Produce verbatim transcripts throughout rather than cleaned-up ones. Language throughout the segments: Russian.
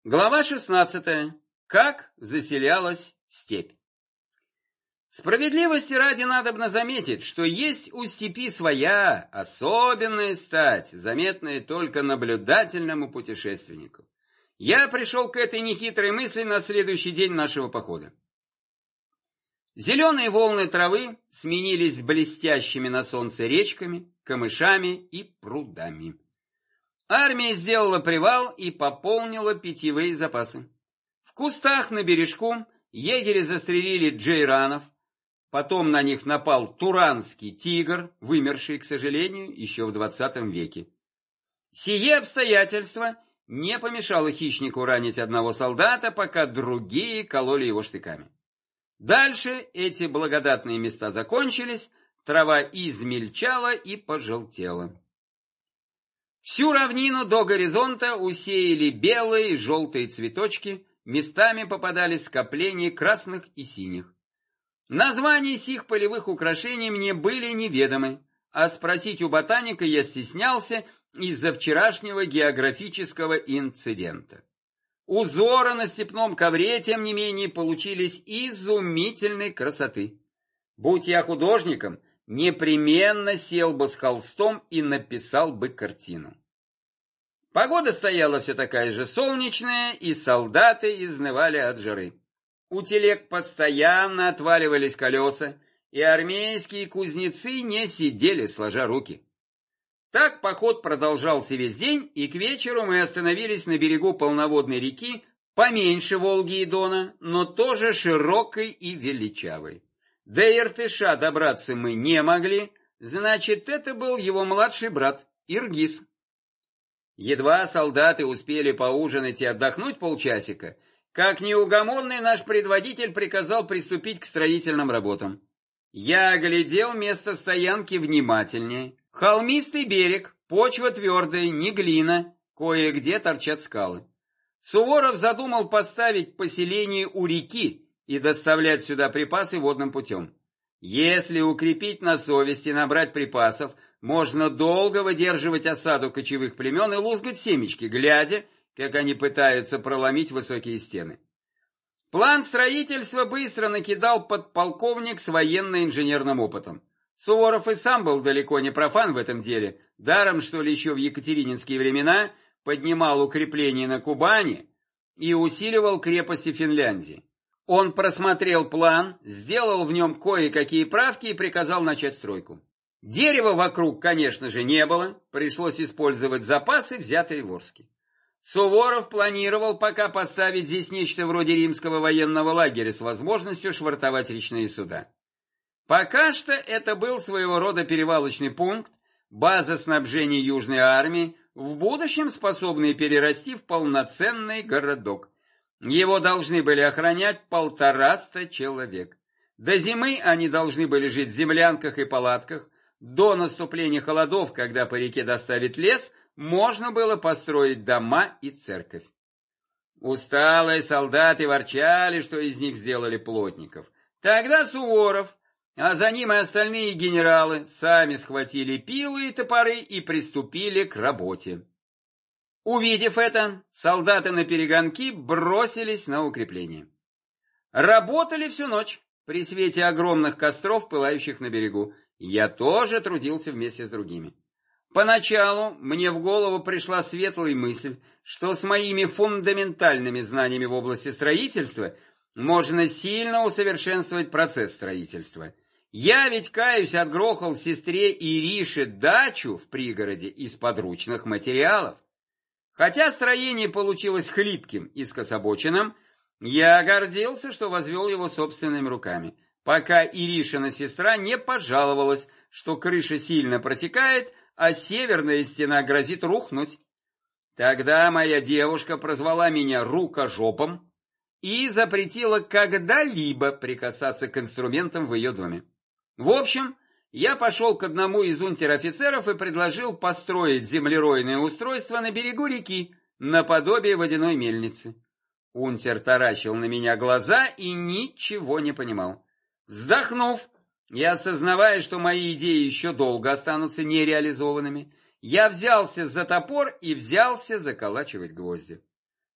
Глава шестнадцатая. Как заселялась степь. Справедливости ради надобно заметить, что есть у степи своя особенная стать, заметная только наблюдательному путешественнику. Я пришел к этой нехитрой мысли на следующий день нашего похода. Зеленые волны травы сменились блестящими на солнце речками, камышами и прудами. Армия сделала привал и пополнила питьевые запасы. В кустах на бережку егери застрелили джейранов, потом на них напал туранский тигр, вымерший, к сожалению, еще в двадцатом веке. Сие обстоятельство не помешало хищнику ранить одного солдата, пока другие кололи его штыками. Дальше эти благодатные места закончились, трава измельчала и пожелтела. Всю равнину до горизонта усеяли белые и желтые цветочки, местами попадались скопления красных и синих. Названия сих полевых украшений мне были неведомы, а спросить у ботаника я стеснялся из-за вчерашнего географического инцидента. Узоры на степном ковре, тем не менее, получились изумительной красоты. Будь я художником, непременно сел бы с холстом и написал бы картину. Погода стояла все такая же солнечная, и солдаты изнывали от жары. У телег постоянно отваливались колеса, и армейские кузнецы не сидели сложа руки. Так поход продолжался весь день, и к вечеру мы остановились на берегу полноводной реки, поменьше Волги и Дона, но тоже широкой и величавой. До Иртыша добраться мы не могли, значит, это был его младший брат Иргиз. Едва солдаты успели поужинать и отдохнуть полчасика, как неугомонный наш предводитель приказал приступить к строительным работам. Я оглядел место стоянки внимательнее. Холмистый берег, почва твердая, не глина, кое-где торчат скалы. Суворов задумал поставить поселение у реки и доставлять сюда припасы водным путем. Если укрепить на совести, набрать припасов, можно долго выдерживать осаду кочевых племен и лузгать семечки, глядя, как они пытаются проломить высокие стены. План строительства быстро накидал подполковник с военно-инженерным опытом. Суворов и сам был далеко не профан в этом деле, даром, что ли, еще в екатерининские времена поднимал укрепления на Кубани и усиливал крепости Финляндии. Он просмотрел план, сделал в нем кое-какие правки и приказал начать стройку. Дерева вокруг, конечно же, не было, пришлось использовать запасы, взятые в Орске. Суворов планировал пока поставить здесь нечто вроде римского военного лагеря с возможностью швартовать речные суда. Пока что это был своего рода перевалочный пункт, база снабжения Южной армии, в будущем способный перерасти в полноценный городок. Его должны были охранять полтораста человек. До зимы они должны были жить в землянках и палатках. До наступления холодов, когда по реке доставить лес, можно было построить дома и церковь. Усталые солдаты ворчали, что из них сделали плотников. Тогда Суворов, а за ним и остальные генералы, сами схватили пилы и топоры и приступили к работе. Увидев это, солдаты наперегонки бросились на укрепление. Работали всю ночь при свете огромных костров, пылающих на берегу. Я тоже трудился вместе с другими. Поначалу мне в голову пришла светлая мысль, что с моими фундаментальными знаниями в области строительства можно сильно усовершенствовать процесс строительства. Я ведь, каюсь, отгрохал сестре Ирише дачу в пригороде из подручных материалов. Хотя строение получилось хлипким и скособоченным, я гордился, что возвел его собственными руками, пока Иришина сестра не пожаловалась, что крыша сильно протекает, а северная стена грозит рухнуть. Тогда моя девушка прозвала меня рукожопом и запретила когда-либо прикасаться к инструментам в ее доме. В общем, я пошел к одному из унтер-офицеров и предложил построить землеройное устройство на берегу реки, наподобие водяной мельницы. Унтер таращил на меня глаза и ничего не понимал. Вздохнув и осознавая, что мои идеи еще долго останутся нереализованными, я взялся за топор и взялся заколачивать гвозди.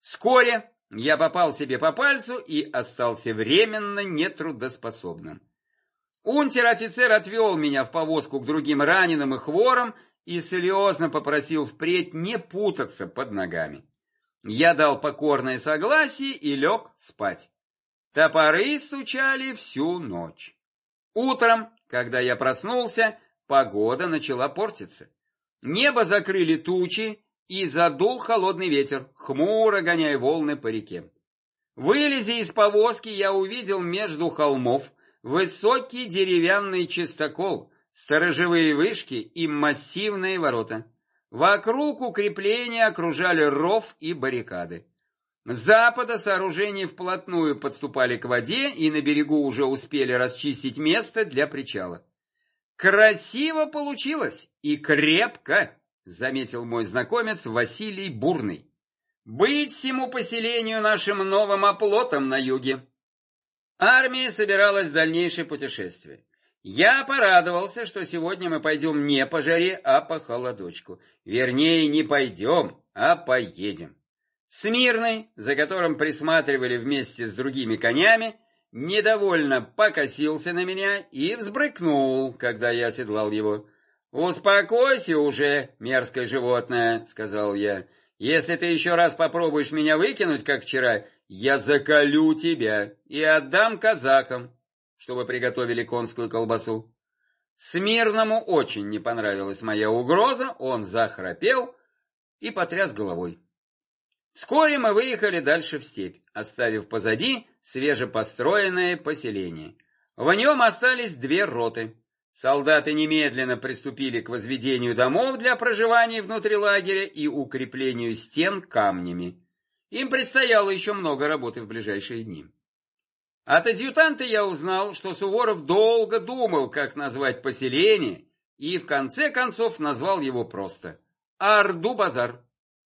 Вскоре я попал себе по пальцу и остался временно нетрудоспособным. Унтер-офицер отвел меня в повозку к другим раненым и хворым и слезно попросил впредь не путаться под ногами. Я дал покорное согласие и лег спать. Топоры стучали всю ночь. Утром, когда я проснулся, погода начала портиться. Небо закрыли тучи, и задул холодный ветер, хмуро гоняя волны по реке. Вылезя из повозки, я увидел между холмов высокий деревянный чистокол, сторожевые вышки и массивные ворота. Вокруг укрепления окружали ров и баррикады. С запада сооружения вплотную подступали к воде, и на берегу уже успели расчистить место для причала. «Красиво получилось и крепко», — заметил мой знакомец Василий Бурный. «Быть всему поселению нашим новым оплотом на юге». Армия собиралась в дальнейшее путешествие. Я порадовался, что сегодня мы пойдем не по жаре, а по холодочку. Вернее, не пойдем, а поедем. Смирный, за которым присматривали вместе с другими конями, недовольно покосился на меня и взбрыкнул, когда я оседлал его. «Успокойся уже, мерзкое животное», — сказал я. «Если ты еще раз попробуешь меня выкинуть, как вчера, я заколю тебя и отдам казахам, чтобы приготовили конскую колбасу». Смирному очень не понравилась моя угроза, он захрапел и потряс головой. Вскоре мы выехали дальше в степь, оставив позади свежепостроенное поселение. В нем остались две роты. Солдаты немедленно приступили к возведению домов для проживания внутри лагеря и укреплению стен камнями. Им предстояло еще много работы в ближайшие дни. От адъютанта я узнал, что Суворов долго думал, как назвать поселение, и в конце концов назвал его просто Орду-базар.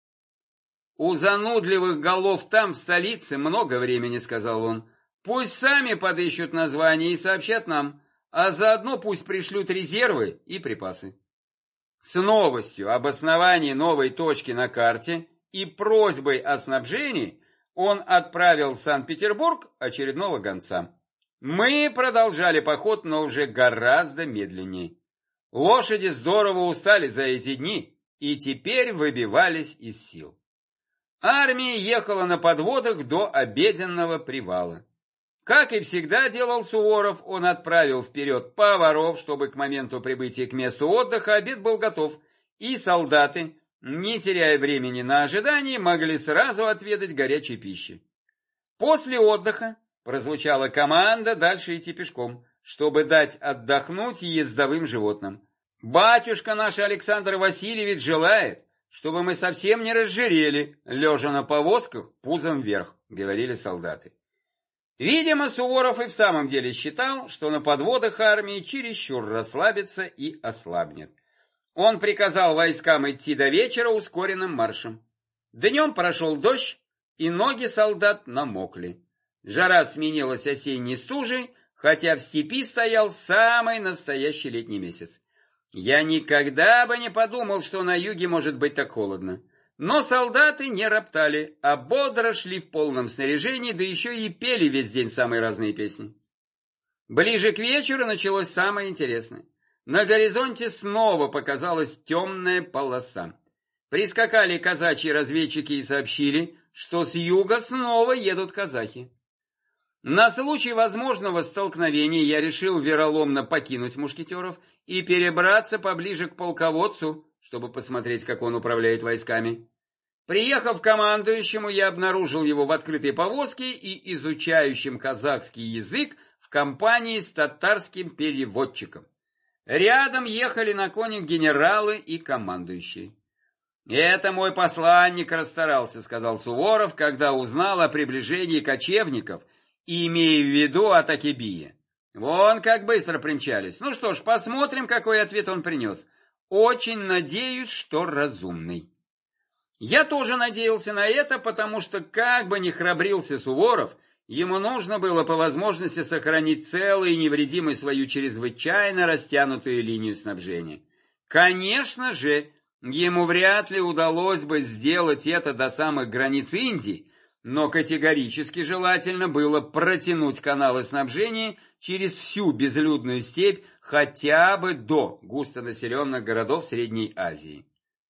«У занудливых голов там, в столице, много времени», — сказал он. «Пусть сами подыщут название и сообщат нам, а заодно пусть пришлют резервы и припасы». С новостью об основании новой точки на карте и просьбой о снабжении он отправил в Санкт-Петербург очередного гонца. Мы продолжали поход, но уже гораздо медленнее. Лошади здорово устали за эти дни и теперь выбивались из сил. Армия ехала на подводах до обеденного привала. Как и всегда делал Суворов, он отправил вперед поваров, чтобы к моменту прибытия к месту отдыха обед был готов, и солдаты, не теряя времени на ожидание, могли сразу отведать горячей пищи. После отдыха прозвучала команда дальше идти пешком, чтобы дать отдохнуть ездовым животным. «Батюшка наш Александр Васильевич желает, чтобы мы совсем не разжирели, лежа на повозках пузом вверх», — говорили солдаты. Видимо, Суворов и в самом деле считал, что на подводах армии чересчур расслабится и ослабнет. Он приказал войскам идти до вечера ускоренным маршем. Днем прошел дождь, и ноги солдат намокли. Жара сменилась осенней стужей, хотя в степи стоял самый настоящий летний месяц. Я никогда бы не подумал, что на юге может быть так холодно. Но солдаты не роптали, а бодро шли в полном снаряжении, да еще и пели весь день самые разные песни. Ближе к вечеру началось самое интересное. На горизонте снова показалась темная полоса. Прискакали казачьи разведчики и сообщили, что с юга снова едут казахи. На случай возможного столкновения я решил вероломно покинуть мушкетеров и перебраться поближе к полководцу, чтобы посмотреть, как он управляет войсками. Приехав к командующему, я обнаружил его в открытой повозке и изучающим казахский язык в компании с татарским переводчиком. Рядом ехали на конях генералы и командующие. «Это мой посланник расстарался», — сказал Суворов, когда узнал о приближении кочевников, имея в виду Атакебия. «Вон как быстро примчались. Ну что ж, посмотрим, какой ответ он принес. Очень надеюсь, что разумный». Я тоже надеялся на это, потому что, как бы ни храбрился Суворов, ему нужно было по возможности сохранить целой и невредимой свою чрезвычайно растянутую линию снабжения. Конечно же, ему вряд ли удалось бы сделать это до самых границ Индии, но категорически желательно было протянуть каналы снабжения через всю безлюдную степь хотя бы до густонаселенных городов Средней Азии.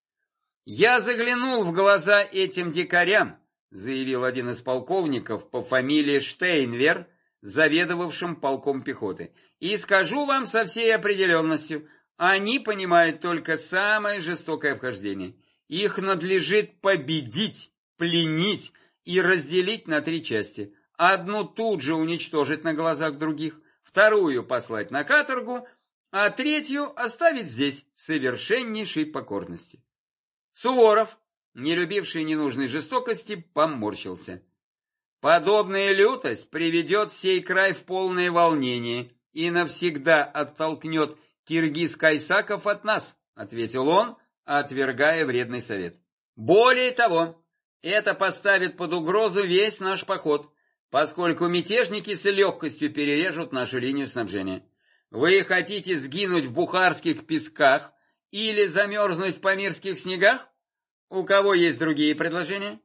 «Я заглянул в глаза этим дикарям», — заявил один из полковников по фамилии Штейнвер, заведовавшим полком пехоты, «и скажу вам со всей определенностью, они понимают только самое жестокое обхождение. Их надлежит победить, пленить и разделить на три части. Одну тут же уничтожить на глазах других, вторую послать на каторгу, а третью оставить здесь в совершеннейшей покорности». Суворов, не любивший ненужной жестокости, поморщился. «Подобная лютость приведет сей край в полное волнение и навсегда оттолкнет киргиз-кайсаков от нас», — ответил он, отвергая вредный совет. «Более того, это поставит под угрозу весь наш поход, поскольку мятежники с легкостью перережут нашу линию снабжения. Вы хотите сгинуть в бухарских песках или замерзнуть в памирских снегах? У кого есть другие предложения?»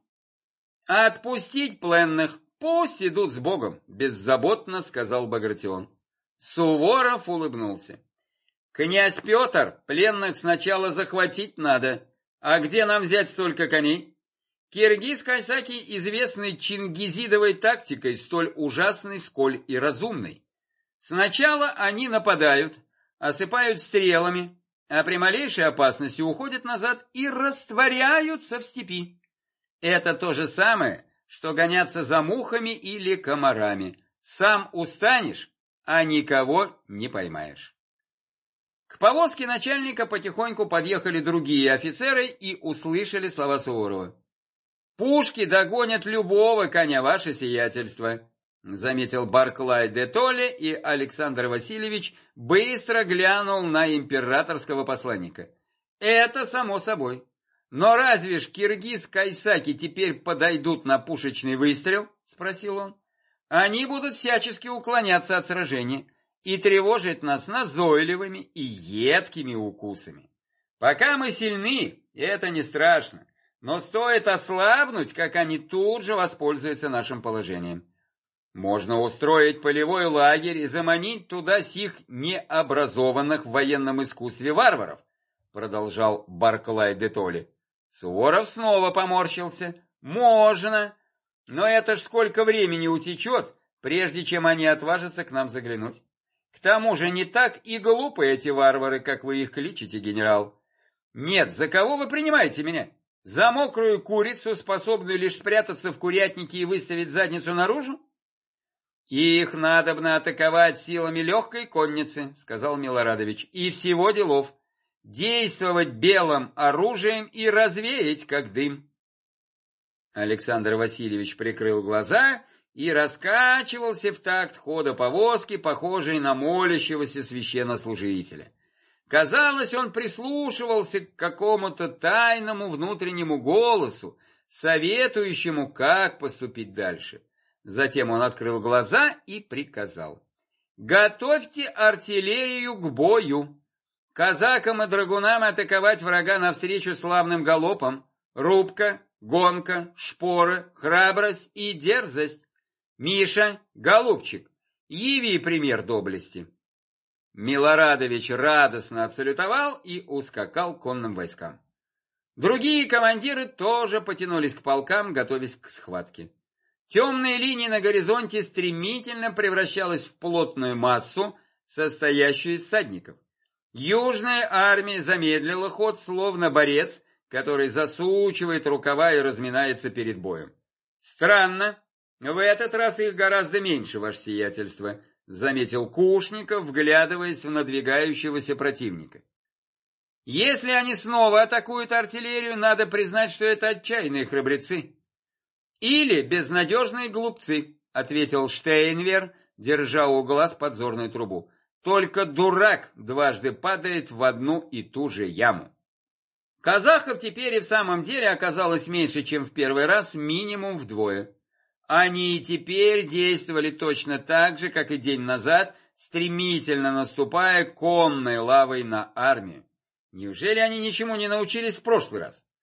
«Отпустить пленных, пусть идут с Богом», — беззаботно сказал Багратион. Суворов улыбнулся. «Князь Петр, пленных сначала захватить надо. А где нам взять столько коней? Киргиз-кайсаки известны чингизидовой тактикой, столь ужасной, сколь и разумной. Сначала они нападают, осыпают стрелами, а при малейшей опасности уходят назад и растворяются в степи. Это то же самое, что гоняться за мухами или комарами. Сам устанешь, а никого не поймаешь». К повозке начальника потихоньку подъехали другие офицеры и услышали слова Суворова. «Пушки догонят любого коня, ваше сиятельство», — заметил Барклай де Толле, и Александр Васильевич быстро глянул на императорского посланника. «Это само собой. Но разве ж киргиз-кайсаки теперь подойдут на пушечный выстрел?» — спросил он. «Они будут всячески уклоняться от сражения и тревожить нас назойливыми и едкими укусами. Пока мы сильны, это не страшно, но стоит ослабнуть, как они тут же воспользуются нашим положением. Можно устроить полевой лагерь и заманить туда сих необразованных в военном искусстве варваров», продолжал Барклай де Толле. Суворов снова поморщился. «Можно, но это ж сколько времени утечет, прежде чем они отважатся к нам заглянуть. К тому же не так и глупы эти варвары, как вы их кличете, генерал. Нет, за кого вы принимаете меня? За мокрую курицу, способную лишь спрятаться в курятнике и выставить задницу наружу?» «Их надобно атаковать силами легкой конницы», — сказал Милорадович, — «и всего делов. Действовать белым оружием и развеять, как дым». Александр Васильевич прикрыл глаза и раскачивался в такт хода повозки, похожей на молящегося священнослужителя. Казалось, он прислушивался к какому-то тайному внутреннему голосу, советующему, как поступить дальше. Затем он открыл глаза и приказал: «Готовьте артиллерию к бою! Казакам и драгунам атаковать врага навстречу славным галопом! Рубка, гонка, шпоры, храбрость и дерзость! Миша, голубчик, яви пример доблести!» Милорадович радостно отсалютовал и ускакал к конным войскам. Другие командиры тоже потянулись к полкам, готовясь к схватке. Темная линия на горизонте стремительно превращалась в плотную массу, состоящую из всадников. Южная армия замедлила ход, словно борец, который засучивает рукава и разминается перед боем. «Странно, в этот раз их гораздо меньше, ваше сиятельство», — заметил Кушников, вглядываясь в надвигающегося противника. «Если они снова атакуют артиллерию, надо признать, что это отчаянные храбрецы». «Или безнадежные глупцы», — ответил Штейнвер, держа у глаз подзорную трубу. «Только дурак дважды падает в одну и ту же яму». Казахов теперь и в самом деле оказалось меньше, чем в первый раз, минимум вдвое. Они и теперь действовали точно так же, как и день назад, стремительно наступая конной лавой на армию. Неужели они ничему не научились в прошлый раз?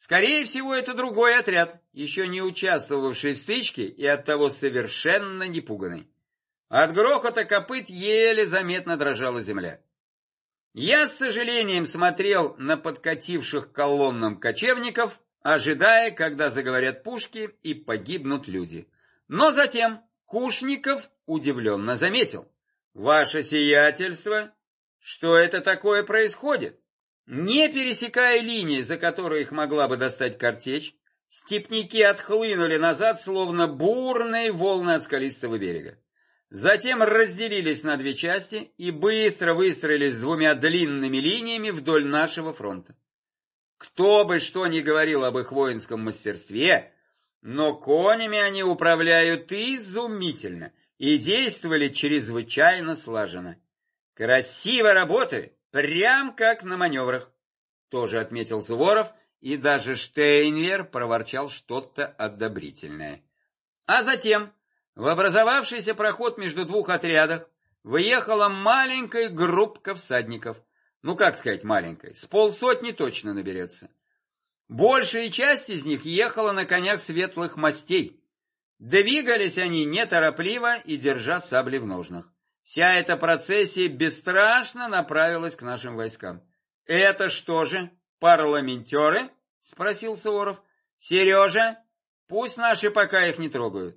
Скорее всего, это другой отряд, еще не участвовавший в стычке и оттого совершенно не пуганный. От грохота копыт еле заметно дрожала земля. Я с сожалением смотрел на подкативших к колоннам кочевников, ожидая, когда заговорят пушки и погибнут люди. Но затем Кушников удивленно заметил: «Ваше сиятельство, что это такое происходит?» Не пересекая линии, за которой их могла бы достать картечь, степняки отхлынули назад, словно бурные волны от скалистого берега. Затем разделились на две части и быстро выстроились двумя длинными линиями вдоль нашего фронта. Кто бы что ни говорил об их воинском мастерстве, но конями они управляют изумительно и действовали чрезвычайно слаженно. Красиво работают, прям как на маневрах, тоже отметил Суворов, и даже Штейнвер проворчал что-то одобрительное. А затем в образовавшийся проход между двух отрядов выехала маленькая группка всадников. Ну, как сказать маленькая, с полсотни точно наберется. Большая часть из них ехала на конях светлых мастей. Двигались они неторопливо и держа сабли в ножнах. Вся эта процессия бесстрашно направилась к нашим войскам. — Это что же, парламентеры? — спросил Суворов. — Сережа, пусть наши пока их не трогают.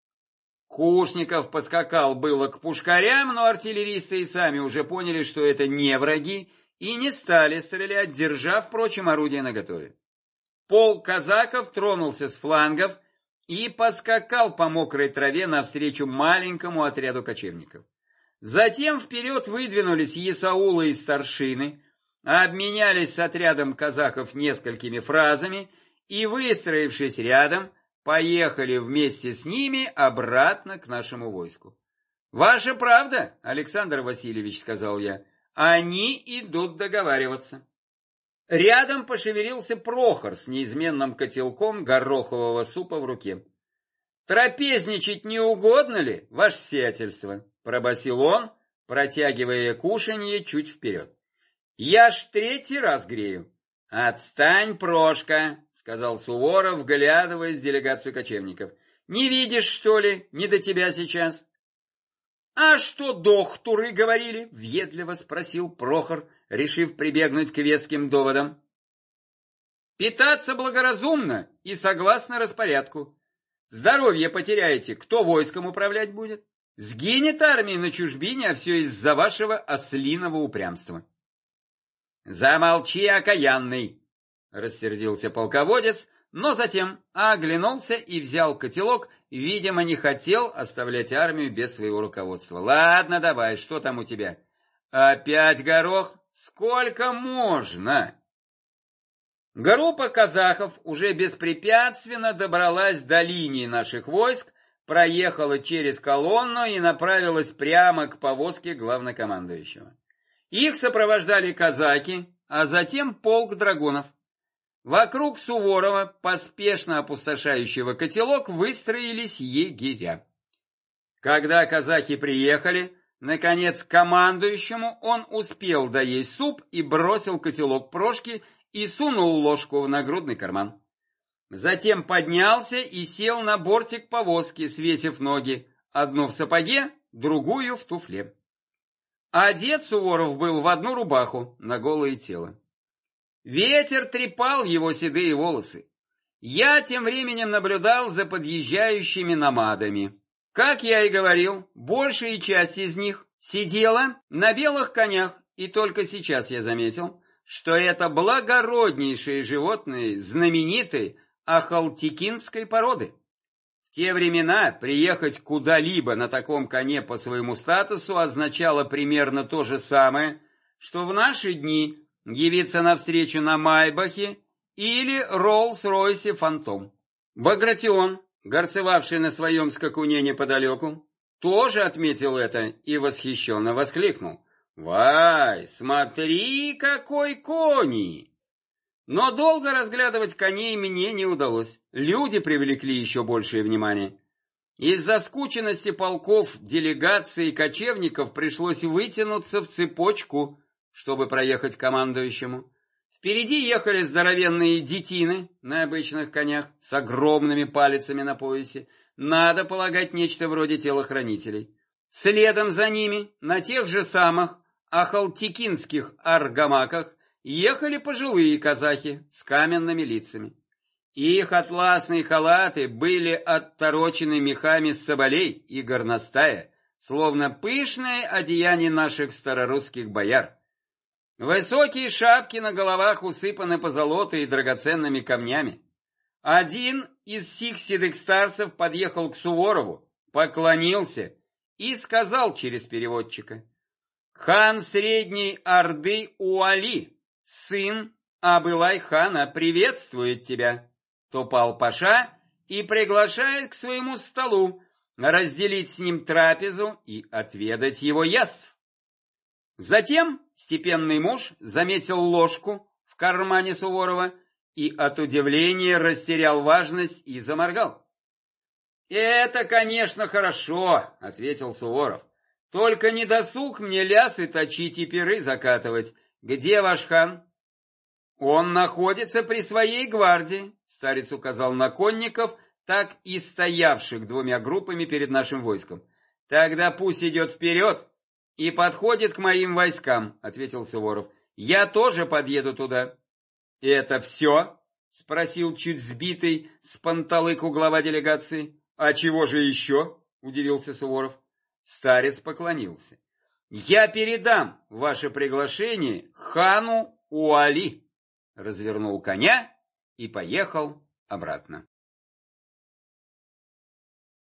Кушников поскакал было к пушкарям, но артиллеристы и сами уже поняли, что это не враги, и не стали стрелять, держа, впрочем, орудия наготове. Полк казаков тронулся с флангов и поскакал по мокрой траве навстречу маленькому отряду кочевников. Затем вперед выдвинулись есаулы и старшины, обменялись с отрядом казаков несколькими фразами и, выстроившись рядом, поехали вместе с ними обратно к нашему войску. — Ваша правда, Александр Васильевич, — сказал я, — они идут договариваться. Рядом пошевелился Прохор с неизменным котелком горохового супа в руке. — Трапезничать не угодно ли, ваше сиятельство? — пробасил он, протягивая кушанье чуть вперед. — Я ж третий раз грею. — Отстань, Прошка, — сказал Суворов, вглядываясь в делегацию кочевников. — Не видишь, что ли, не до тебя сейчас? — А что дохтуры говорили? — въедливо спросил Прохор, решив прибегнуть к веским доводам. — Питаться благоразумно и согласно распорядку. Здоровье потеряете, кто войском управлять будет? Сгинет армия на чужбине, а все из-за вашего ослиного упрямства. — Замолчи, окаянный! — рассердился полководец, но затем оглянулся и взял котелок, видимо, не хотел оставлять армию без своего руководства. — Ладно, давай, что там у тебя? — Опять горох? Сколько можно? Группа казахов уже беспрепятственно добралась до линии наших войск, проехала через колонну и направилась прямо к повозке главнокомандующего. Их сопровождали казаки, а затем полк драгунов. Вокруг Суворова, поспешно опустошающего котелок, выстроились егеря. Когда казахи приехали, наконец, к командующему, он успел доесть суп и бросил котелок Прошке и сунул ложку в нагрудный карман. Затем поднялся и сел на бортик повозки, свесив ноги, одну в сапоге, другую в туфле. Одет Суворов был в одну рубаху на голое тело. Ветер трепал его седые волосы. Я тем временем наблюдал за подъезжающими намадами. Как я и говорил, большая часть из них сидела на белых конях, и только сейчас я заметил, что это благороднейшие животные знаменитой ахалтекинской породы. В те времена приехать куда-либо на таком коне по своему статусу означало примерно то же самое, что в наши дни явиться навстречу на Майбахе или Роллс-Ройсе Фантом. Багратион, горцевавший на своем скакуне неподалеку, тоже отметил это и восхищенно воскликнул: «Вай, смотри, какой кони!» Но долго разглядывать коней мне не удалось. Люди привлекли еще большее внимание. Из-за скученности полков, делегаций и кочевников пришлось вытянуться в цепочку, чтобы проехать к командующему. Впереди ехали здоровенные детины на обычных конях с огромными палицами на поясе, надо полагать, нечто вроде телохранителей. Следом за ними, на тех же самых ахалтекинских аргамаках, ехали пожилые казахи с каменными лицами. Их атласные халаты были отторочены мехами соболей и горностая, словно пышное одеяние наших старорусских бояр. Высокие шапки на головах усыпаны позолотой и драгоценными камнями. Один из сих седых старцев подъехал к Суворову, поклонился и сказал через переводчика: «Хан Средней Орды Уали, сын Абылай-хана, приветствует тебя». Топал-паша и приглашает к своему столу разделить с ним трапезу и отведать его яств. Затем степенный муж заметил ложку в кармане Суворова и от удивления растерял важность и заморгал. «Это, конечно, хорошо», — ответил Суворов. «Только не досуг мне лясы точить и пиры закатывать. Где ваш хан?» «Он находится при своей гвардии», — старец указал на конников, так и стоявших двумя группами перед нашим войском. «Тогда пусть идет вперед и подходит к моим войскам», — ответил Суворов. «Я тоже подъеду туда». «Это все?» — спросил чуть сбитый с панталыку глава делегации. «А чего же еще?» — удивился Суворов. Старец поклонился. «Я передам ваше приглашение хану Уали», развернул коня и поехал обратно.